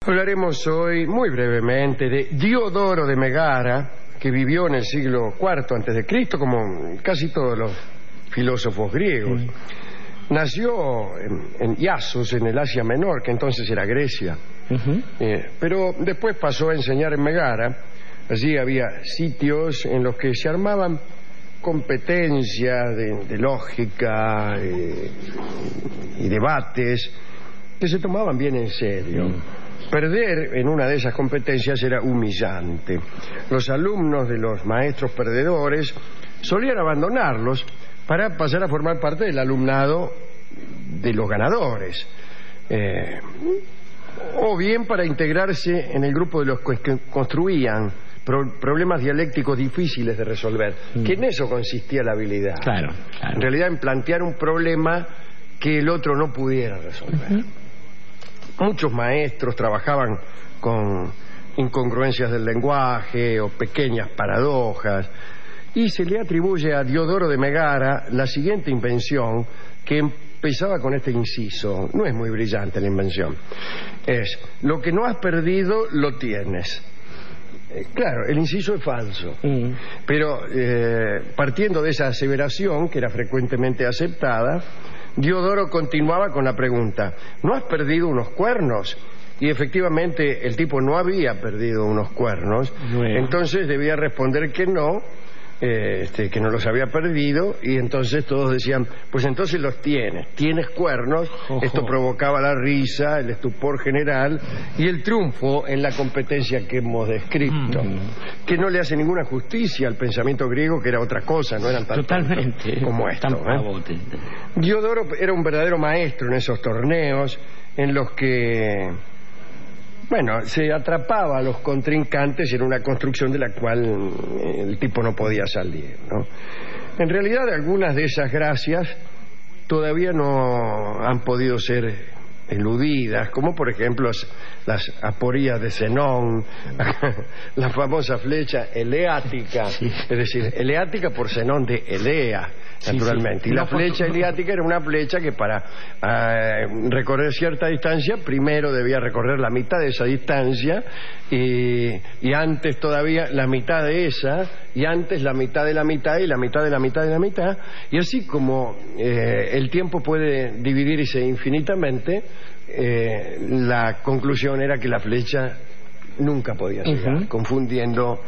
Hablaremos hoy muy brevemente de Diodoro de Megara, que vivió en el siglo IV a.C., como casi todos los filósofos griegos. Nació en Iasos, en el Asia Menor, que entonces era Grecia. Pero después pasó a enseñar en Megara. Allí había sitios en los que se armaban competencias de lógica y debates que se tomaban bien en serio. Perder en una de esas competencias era humillante. Los alumnos de los maestros perdedores solían abandonarlos para pasar a formar parte del alumnado de los ganadores, o bien para integrarse en el grupo de los que construían problemas dialécticos difíciles de resolver, que en eso consistía la habilidad. Claro. En realidad, en plantear un problema que el otro no pudiera resolver. Muchos maestros trabajaban con incongruencias del lenguaje o pequeñas paradojas, y se le atribuye a Diodoro de Megara la siguiente invención, que empezaba con este inciso. No es muy brillante la invención. Es: lo que no has perdido, lo tienes. Claro, el inciso es falso, pero partiendo de esa aseveración, que era frecuentemente aceptada, Diodoro continuaba con la pregunta: ¿no has perdido unos cuernos? Y efectivamente el tipo no había perdido unos cuernos. Entonces debía responder que no, que no los había perdido, y entonces todos decían: pues entonces los tienes cuernos. Esto provocaba la risa, el estupor general y el triunfo en la competencia que hemos descrito, que no le hace ninguna justicia al pensamiento griego, que era otra cosa, no eran tan totalmente como esto. Diodoro era un verdadero maestro en esos torneos en los que, bueno, se atrapaba a los contrincantes en una construcción de la cual el tipo no podía salir, ¿no? En realidad, algunas de esas gracias todavía no han podido ser eludidas, como por ejemplo las aporías de Zenón, la famosa flecha eleática, es decir, eleática por Zenón de Elea, naturalmente. Y la flecha eleática era una flecha que para recorrer cierta distancia primero debía recorrer la mitad de esa distancia, y antes todavía la mitad de esa, y antes la mitad de la mitad, y la mitad de la mitad de la mitad, y así como el tiempo puede dividirse infinitamente, la conclusión era que la flecha nunca podía llegar, confundiendo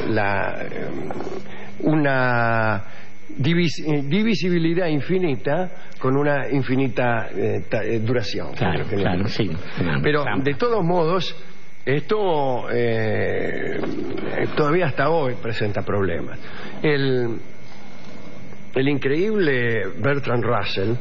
una divisibilidad infinita con una infinita duración. Claro, sí. Pero de todos modos, esto todavía hasta hoy presenta problemas. El increíble Bertrand Russell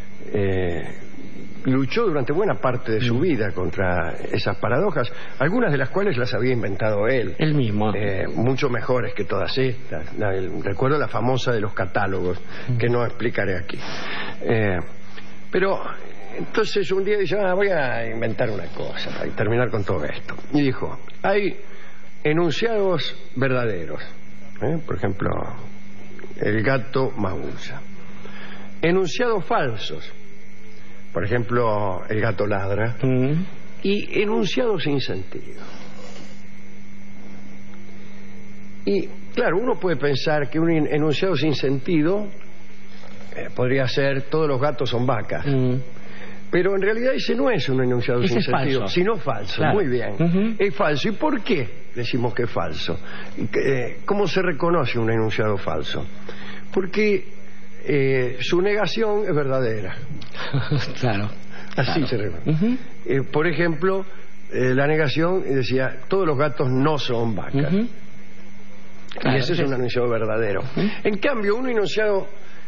luchó durante buena parte de su vida contra esas paradojas, algunas de las cuales las había inventado él mismo, mucho mejores que todas estas. Recuerdo la famosa de los catálogos, que no explicaré aquí, pero entonces un día dice: voy a inventar una cosa para terminar con todo esto, y dijo: hay enunciados verdaderos, por ejemplo, el gato maúlla; enunciados falsos, por ejemplo, el gato ladra; y enunciados sin sentido. Y claro, uno puede pensar que un enunciado sin sentido podría ser: todos los gatos son vacas. Pero en realidad ese no es un enunciado sin sentido, sino falso. Claro. Muy bien. Es falso. ¿Y por qué decimos que es falso? ¿Cómo se reconoce un enunciado falso? Porque su negación es verdadera. Claro. Así se reconoce. Por ejemplo, la negación decía: todos los gatos no son vacas. Y ese es un enunciado verdadero. En cambio, un enunciado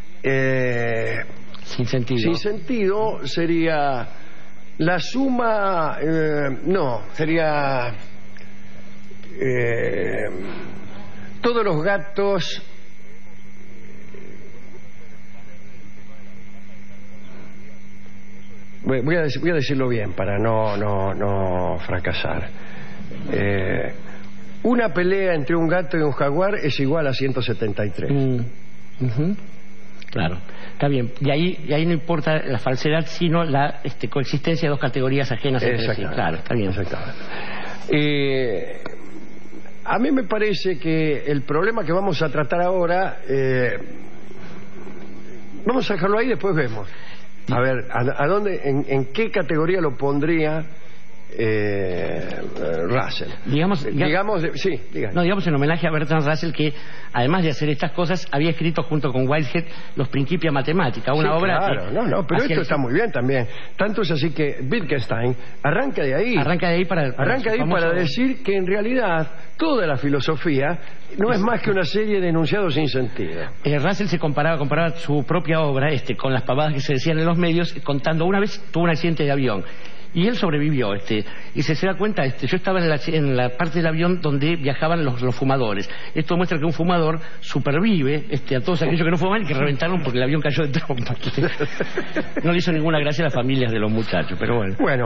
sin sentido sería la suma, sería todos los gatos voy a decirlo bien para no fracasar. Una pelea entre un gato y un jaguar es igual a 173. Claro, está bien. Y ahí no importa la falsedad, sino la coexistencia de dos categorías ajenas entre sí. Claro, está bien. Exactamente. A mí me parece que el problema que vamos a tratar ahora, vamos a dejarlo ahí y después vemos. A ver, ¿a dónde, en qué categoría lo pondría Russell? Digamos, en homenaje a Bertrand Russell, que además de hacer estas cosas había escrito junto con Whitehead Los Principia Mathematica, una obra claro, que pero esto está muy bien también. Tanto es así que Wittgenstein arranca de ahí para decir que en realidad toda la filosofía no es más que una serie de enunciados sin sentido. Russell se comparaba su propia obra con las pavadas que se decían en los medios, contando una vez tuvo un accidente de avión. Y él sobrevivió, y se da cuenta, yo estaba en la parte del avión donde viajaban los fumadores. Esto muestra que un fumador supervive a todos aquellos que no fuman y que reventaron porque el avión cayó de trompa. No le hizo ninguna gracia a las familias de los muchachos, pero bueno. Bueno,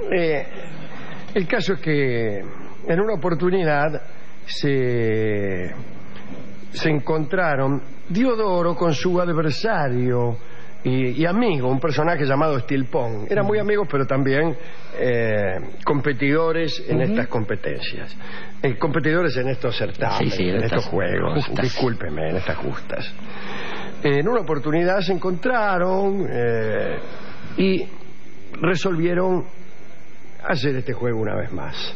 el caso es que en una oportunidad se encontraron Diodoro con su adversario y amigo, un personaje llamado Stilpon. Eran muy amigos, pero también competidores en estas competencias, competidores en estos certámenes, en estos juegos, discúlpeme, en estas justas. En una oportunidad se encontraron y resolvieron hacer este juego una vez más.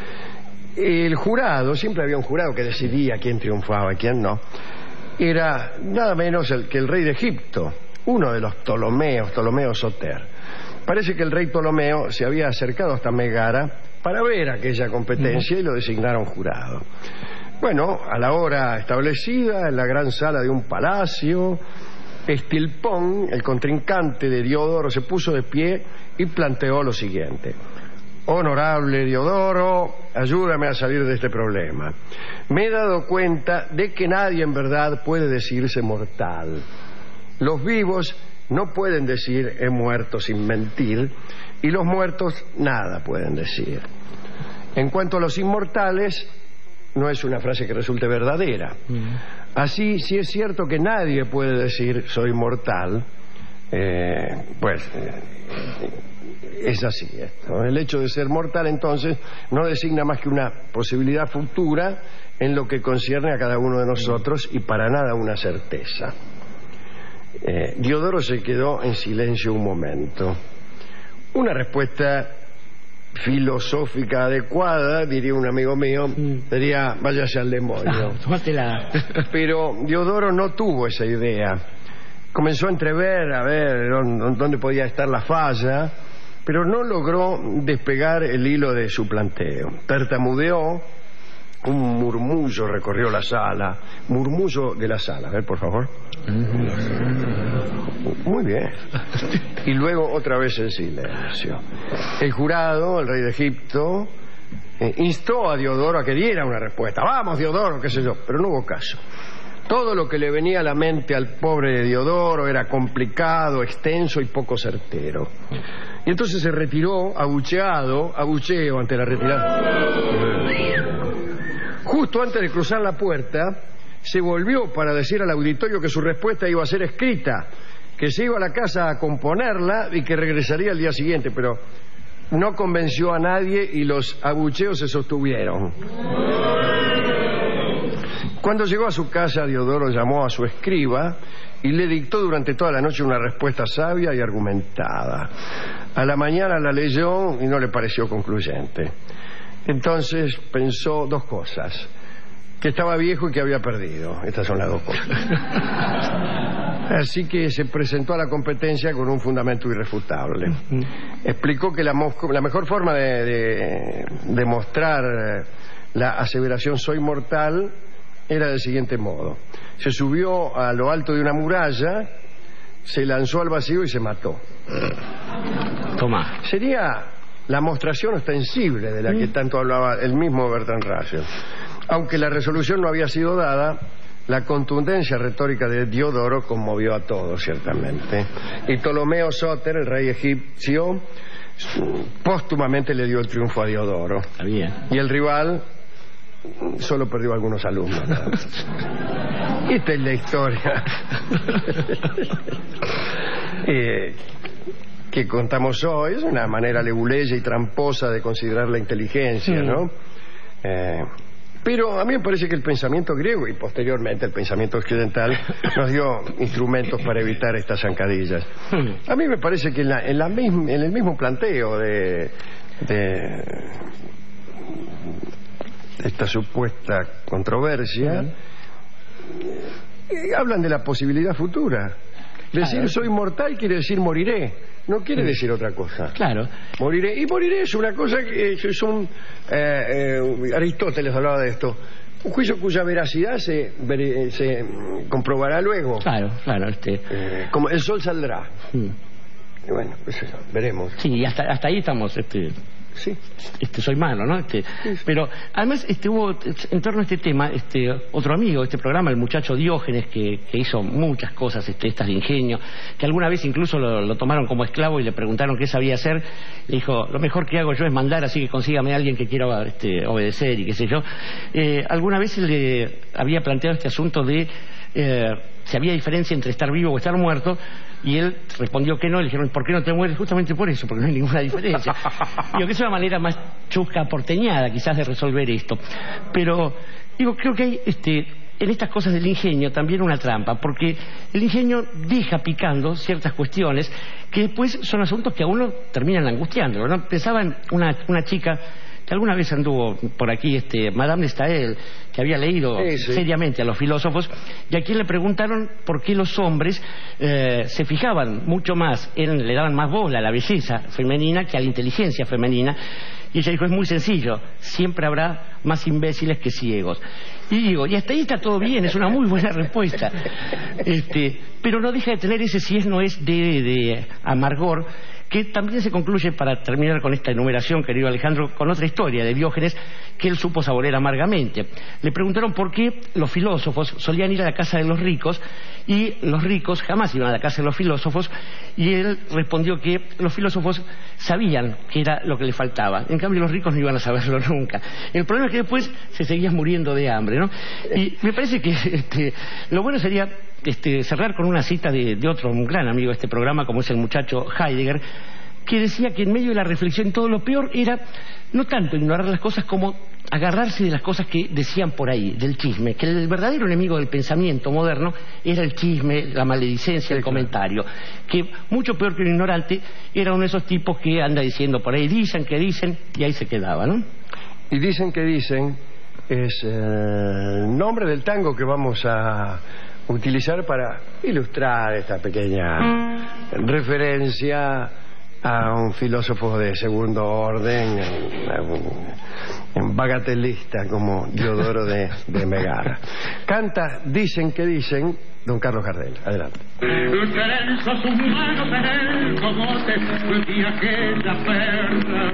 El jurado, siempre había un jurado que decidía quién triunfaba y quién no, era nada menos que el rey de Egipto, uno de los Ptolomeos, Ptolomeo Soter. Parece que el rey Ptolomeo se había acercado hasta Megara para ver aquella competencia y lo designaron jurado. Bueno, a la hora establecida, en la gran sala de un palacio, Stilpon, el contrincante de Diodoro, se puso de pie y planteó lo siguiente: Honorable Diodoro, ayúdame a salir de este problema. Me he dado cuenta de que nadie en verdad puede decirse mortal. Los vivos no pueden decir he muerto sin mentir, y los muertos nada pueden decir. En cuanto a los inmortales, no es una frase que resulte verdadera. Así, si es cierto que nadie puede decir soy mortal, es así esto. El hecho de ser mortal, entonces, no designa más que una posibilidad futura en lo que concierne a cada uno de nosotros y para nada una certeza. Diodoro se quedó en silencio un momento. Una respuesta filosófica adecuada, diría un amigo mío, sería váyase al demonio. Tómatela. Pero Diodoro no tuvo esa idea. Comenzó a entrever a ver dónde podía estar la falla, pero no logró despegar el hilo de su planteo. Tartamudeó, un murmullo recorrió la sala. Murmullo de la sala, a ver, por favor. Muy bien. Y luego otra vez el silencio. El jurado, el rey de Egipto, instó a Diodoro a que diera una respuesta. Vamos, Diodoro, qué sé yo, pero no hubo caso. Todo lo que le venía a la mente al pobre Diodoro era complicado, extenso y poco certero. Y entonces se retiró abucheo ante la retirada. Justo antes de cruzar la puerta, se volvió para decir al auditorio que su respuesta iba a ser escrita, que se iba a la casa a componerla y que regresaría al día siguiente, pero no convenció a nadie y los abucheos se sostuvieron. Cuando llegó a su casa, Diodoro llamó a su escriba y le dictó durante toda la noche una respuesta sabia y argumentada. A la mañana la leyó y no le pareció concluyente. Entonces pensó dos cosas: que estaba viejo y que había perdido. Estas son las dos cosas. Así que se presentó a la competencia con un fundamento irrefutable. Explicó que la mejor forma de demostrar la aseveración soy mortal era del siguiente modo: se subió a lo alto de una muralla, se lanzó al vacío y se mató. Toma. Sería la mostración ostensible de la que tanto hablaba el mismo Bertrand Russell. Aunque la resolución no había sido dada, la contundencia retórica de Diodoro conmovió a todos, ciertamente. Y Ptolomeo Soter, el rey egipcio, póstumamente le dio el triunfo a Diodoro. Está bien. Y el rival solo perdió algunos alumnos. Esta es la historia que contamos hoy. Es una manera leguleya y tramposa de considerar la inteligencia, ¿no? Pero a mí me parece que el pensamiento griego y posteriormente el pensamiento occidental nos dio instrumentos para evitar estas zancadillas. A mí me parece que en el mismo planteo de esta supuesta controversia, hablan de la posibilidad futura. Decir soy mortal quiere decir moriré, no quiere decir otra cosa. Claro. Moriré, y moriré es una cosa que es un... Aristóteles hablaba de esto. Un juicio cuya veracidad se comprobará luego. Claro. Como el sol saldrá. Y bueno, pues eso, veremos. Sí, hasta ahí estamos... Sí. Soy malo, ¿no? Sí. Pero además hubo en torno a este tema otro amigo de este programa, el muchacho Diógenes, que hizo muchas cosas estas de ingenio, que alguna vez incluso lo tomaron como esclavo y le preguntaron qué sabía hacer. Le dijo, lo mejor que hago yo es mandar, así que consígame a alguien que quiera obedecer y qué sé yo. Alguna vez le había planteado este asunto de si había diferencia entre estar vivo o estar muerto, y él respondió que no. Le dijeron, ¿por qué no te mueres? Justamente por eso, porque no hay ninguna diferencia. Digo que es una manera más chusca, porteñada quizás de resolver esto, pero creo que hay en estas cosas del ingenio también una trampa, porque el ingenio deja picando ciertas cuestiones que después son asuntos que a uno terminan angustiándolo, ¿no? Pensaba en una chica que alguna vez anduvo por aquí, Madame de Staël, que había leído seriamente a los filósofos, y a quien le preguntaron por qué los hombres se fijaban mucho más le daban más bola a la belleza femenina que a la inteligencia femenina. Y ella dijo, es muy sencillo, siempre habrá más imbéciles que ciegos. Y hasta ahí está todo bien, es una muy buena respuesta. Pero no deja de tener ese si es no es de amargor, que también se concluye, para terminar con esta enumeración, querido Alejandro, con otra historia de Diógenes que él supo saborear amargamente. Le preguntaron por qué los filósofos solían ir a la casa de los ricos y los ricos jamás iban a la casa de los filósofos, y él respondió que los filósofos sabían qué era lo que le faltaba, en cambio los ricos no iban a saberlo nunca. El problema es que después se seguían muriendo de hambre, ¿no? Y me parece que lo bueno sería cerrar con una cita de otro un gran amigo de este programa, como es el muchacho Heidegger, que decía que en medio de la reflexión todo lo peor era no tanto ignorar las cosas como agarrarse de las cosas que decían por ahí, del chisme, que el verdadero enemigo del pensamiento moderno era el chisme, la maledicencia, el comentario, que mucho peor que un ignorante era uno de esos tipos que anda diciendo por ahí, dicen que dicen, y ahí se quedaba, ¿no? Y dicen que dicen es el nombre del tango que vamos a utilizar para ilustrar esta pequeña referencia a un filósofo de segundo orden, un bagatelista como Diodoro de Megara. Canta Dicen que dicen don Carlos Gardel. Adelante. Trenzos humanos en el cogote y aquella perla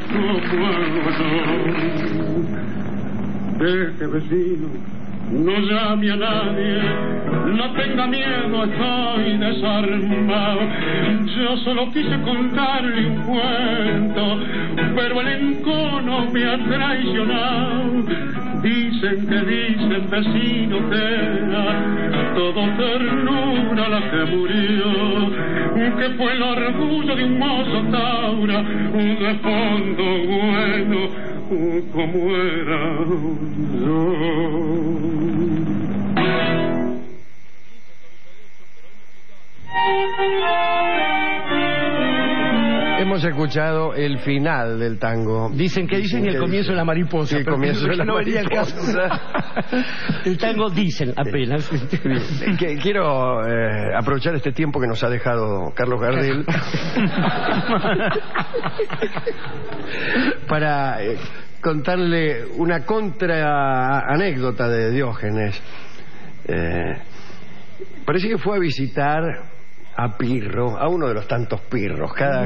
como deje vecino, no llame a nadie, no tenga miedo, estoy desarmado. Yo solo quise contarle un cuento, pero el encono me ha traicionado. Dicen que dicen, vecino, que era todo ternura la que murió, que fue el orgullo de un mozo taura, de fondo bueno, como era yo. Hemos escuchado el final del tango. Dicen que dicen y el comienzo de la mariposa. Sí, el comienzo de la mariposa. El tango dicen apenas. Quiero aprovechar este tiempo que nos ha dejado Carlos Gardel para contarle una anécdota de Diógenes. Parece que fue a visitar a Pirro, a uno de los tantos Pirros. Cada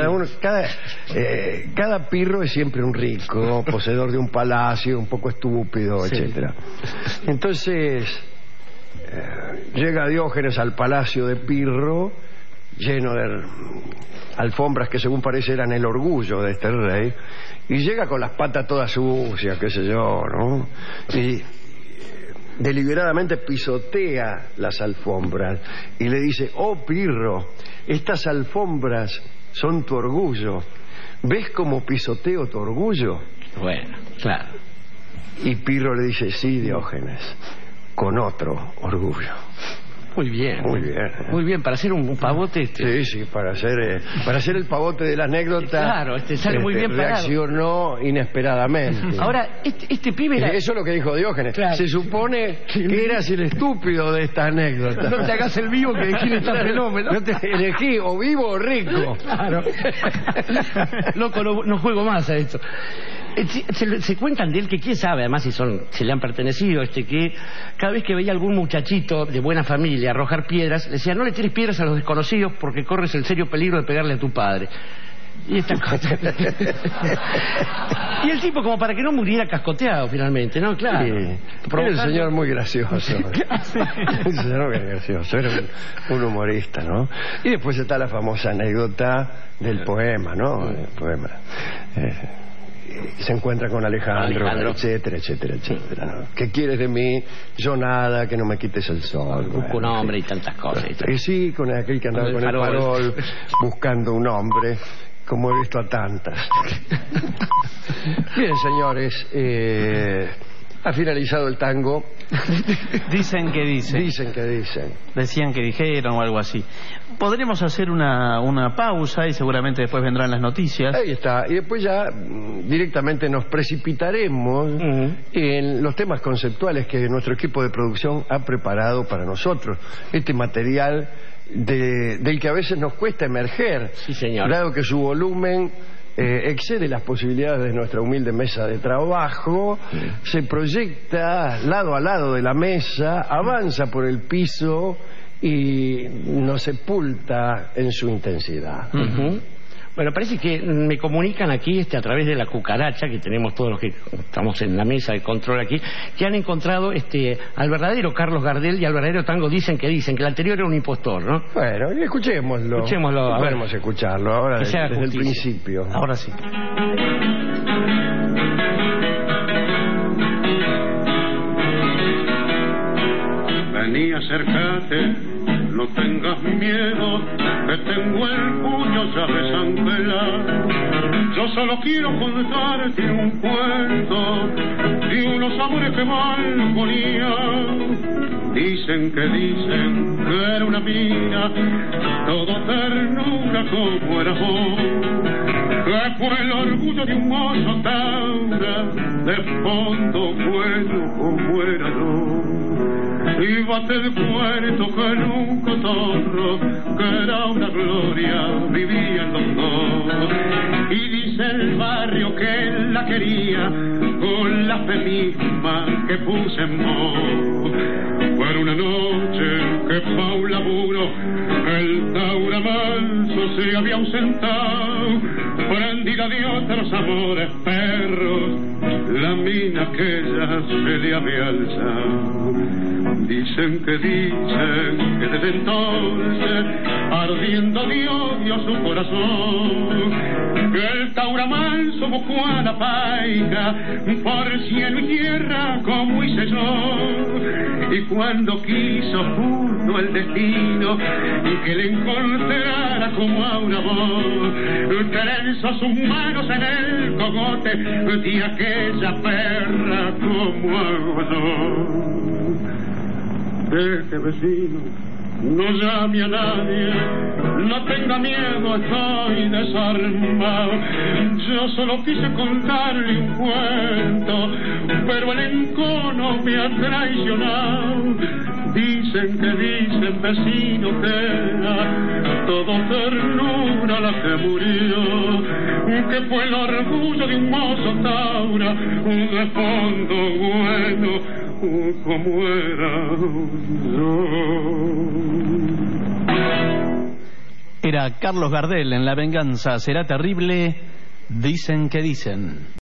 Pirro es siempre un rico, poseedor de un palacio, un poco estúpido, etcétera. Entonces llega Diógenes al palacio de Pirro, lleno de alfombras que según parece eran el orgullo de este rey, y llega con las patas todas sucias, qué sé yo, ¿no? Y deliberadamente pisotea las alfombras y le dice: oh Pirro, estas alfombras son tu orgullo. ¿Ves cómo pisoteo tu orgullo? Bueno, claro. Y Pirro le dice: sí, Diógenes, con otro orgullo. Muy bien. Muy bien. Muy bien, para hacer un pavote. Sí, para hacer el pavote de la anécdota. Claro, sale muy bien parado. Reaccionó inesperadamente. Ahora, este pibe era... Eso es lo que dijo Diógenes. Claro. Se supone que eras el estúpido de esta anécdota. No te hagas el vivo, que elegí está fenómeno. No te elegí o vivo o rico. Claro. Loco, no juego más a esto. Se cuentan de él que quién sabe, además si le han pertenecido, que cada vez que veía algún muchachito de buena familia arrojar piedras, le decía: no le tires piedras a los desconocidos porque corres el serio peligro de pegarle a tu padre. Y esta cosa. Y el tipo, como para que no muriera cascoteado finalmente, ¿no? Claro. Sí. Era un señor muy gracioso. Un señor muy gracioso. Era un humorista, ¿no? Y después está la famosa anécdota del poema, ¿no? El poema. Se encuentra con Alejandro, etcétera, ¿no? ¿Qué quieres de mí? Yo nada, que no me quites el sol. Busco un hombre y tantas cosas. Y sí, con aquel que andaba con el farol buscando un hombre, como he visto a tantas. Bien, señores, ha finalizado el tango. Dicen que dicen. Dicen que dicen. Decían que dijeron o algo así. Podremos hacer una pausa y seguramente después vendrán las noticias. Ahí está. Y después ya directamente nos precipitaremos en los temas conceptuales que nuestro equipo de producción ha preparado para nosotros. Este material del que a veces nos cuesta emerger. Sí, señor. Dado que su volumen excede las posibilidades de nuestra humilde mesa de trabajo, se proyecta lado a lado de la mesa, avanza por el piso y nos sepulta en su intensidad. Bueno, parece que me comunican aquí a través de la cucaracha, que tenemos todos los que estamos en la mesa de control aquí, que han encontrado al verdadero Carlos Gardel y al verdadero tango. Dicen que el anterior era un impostor, ¿no? Bueno, escuchémoslo. Podemos escucharlo ahora desde el principio. Ahora sí. Vení, acércate, no tengas miedo, que tengo el puño ya desangelado. Yo solo quiero contarte un cuento de unos amores que valgonían. Dicen que era una mina, todo ternura como era vos. Que fue el orgullo de un mozo taura, de fondo bueno como era yo. Ibas del puerto con un cotorro, que era una gloria, vivían los dos. Y dice el barrio que él la quería, con la fe misma que puse en voz. Fue una noche que pa' un laburo, el taura manso se había ausentado, prendida de otros amores perros, la mina aquella se le había alzado. Dicen que desde entonces, ardiendo de odio su corazón, que el taura manso buscó a la paica por cielo y tierra como hice yo. Y cuando quiso justo el destino que le encontrara como a una voz, trenzó sus manos en el cogote de aquella perra como hago yo. Deje, vecino, no llame a nadie, no tenga miedo, estoy desarmado. Yo solo quise contarle un cuento, pero el encono me ha traicionado. Dicen, vecino, que era todo ternura la que murió, que fue el orgullo de un mozo taura, de fondo bueno como era yo. Era Carlos Gardel en La venganza será terrible. Dicen que dicen.